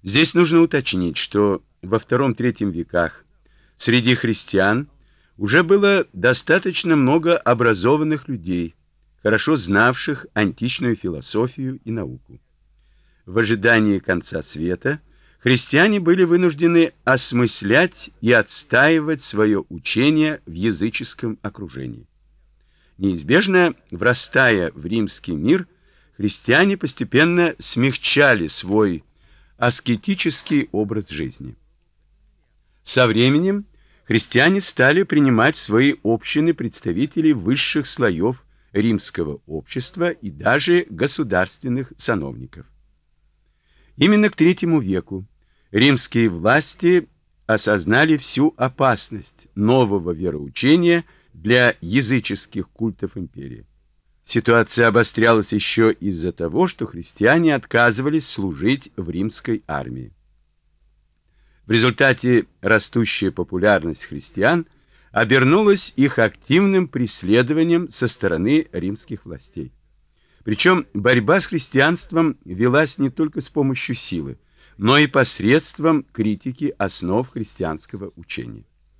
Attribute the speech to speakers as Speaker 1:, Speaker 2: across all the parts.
Speaker 1: Здесь нужно уточнить, что во II-III веках среди христиан уже было достаточно много образованных людей, хорошо знавших античную философию и науку. В ожидании конца света христиане были вынуждены осмыслять и отстаивать свое учение в языческом окружении. Неизбежно врастая в римский мир, христиане постепенно смягчали свой аскетический образ жизни. Со временем христиане стали принимать в свои общины представителей высших слоев римского общества и даже государственных сановников. Именно к III веку римские власти осознали всю опасность нового вероучения для языческих культов империи. Ситуация обострялась еще из-за того, что христиане отказывались служить в римской армии. В результате растущая популярность христиан обернулась их активным преследованием со стороны римских властей. Причем борьба с христианством велась не только с помощью силы, но и посредством критики основ христианского учения.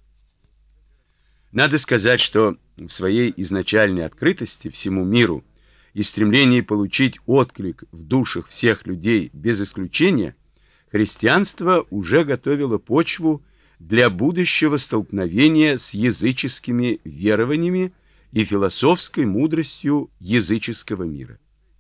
Speaker 1: Надо сказать, что в своей изначальной открытости всему миру и стремлении получить отклик в душах всех людей без исключения, христианство уже готовило почву для будущего столкновения с языческими верованиями и философской мудростью языческого мира.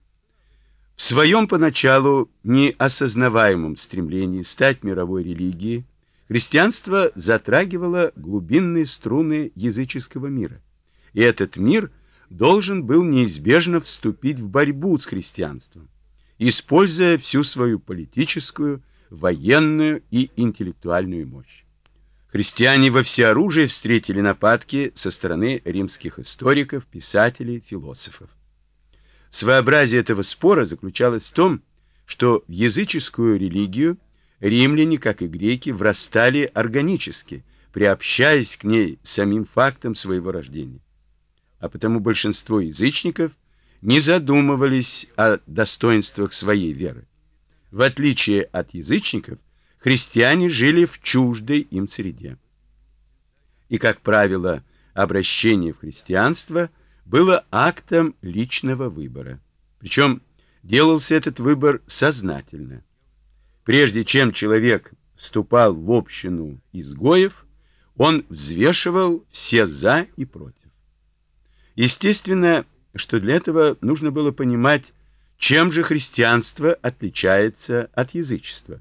Speaker 1: В своем поначалу неосознаваемом стремлении стать мировой религией, христианство затрагивало глубинные струны языческого мира, и этот мир должен был неизбежно вступить в борьбу с христианством, используя всю свою политическую, военную и интеллектуальную мощь. Христиане во всеоружии встретили нападки со стороны римских историков, писателей, философов. Своеобразие этого спора заключалось в том, что в языческую религию римляне, как и греки, врастали органически, приобщаясь к ней самим фактом своего рождения. А потому большинство язычников не задумывались о достоинствах своей веры. В отличие от язычников, христиане жили в чуждой им среде. И, как правило, обращение в христианство было актом личного выбора. Причем делался этот выбор сознательно. Прежде чем человек вступал в общину изгоев, он взвешивал все «за» и «против». Естественно, что для этого нужно было понимать, чем же христианство отличается от язычества.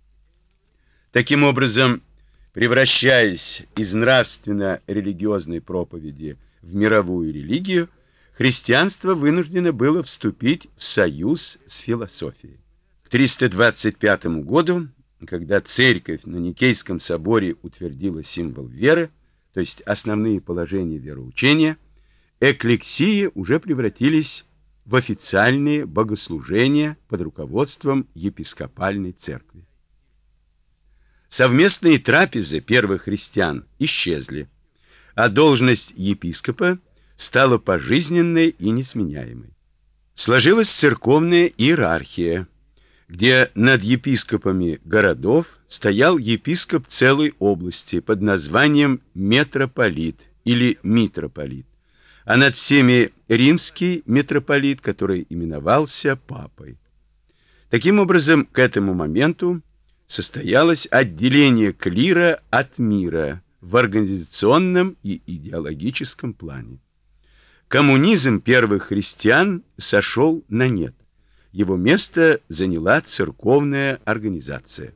Speaker 1: Таким образом, превращаясь из нравственно-религиозной проповеди в мировую религию, христианство вынуждено было вступить в союз с философией. К 325 году, когда церковь на Никейском соборе утвердила символ веры, то есть основные положения вероучения, эклексии уже превратились в официальные богослужения под руководством епископальной церкви. Совместные трапезы первых христиан исчезли, а должность епископа стала пожизненной и несменяемой. Сложилась церковная иерархия, где над епископами городов стоял епископ целой области под названием митрополит или митрополит, а над всеми римский митрополит, который именовался папой. Таким образом, к этому моменту состоялось отделение клира от мира в организационном и идеологическом плане. Коммунизм первых христиан сошел на нет. Его место заняла церковная организация.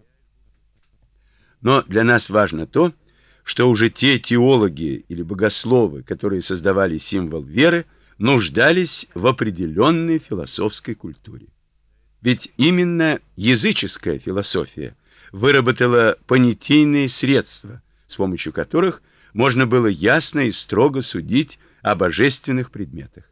Speaker 1: Но для нас важно то, что уже те теологи или богословы, которые создавали символ веры, нуждались в определенной философской культуре. Ведь именно языческая философия выработала понятийные средства, с помощью которых можно было ясно и строго судить о божественных предметах.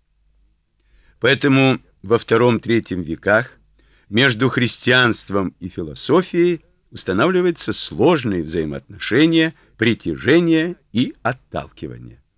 Speaker 1: Поэтому во II-III веках между христианством и философией устанавливаются сложные взаимоотношения притяжения и отталкивания.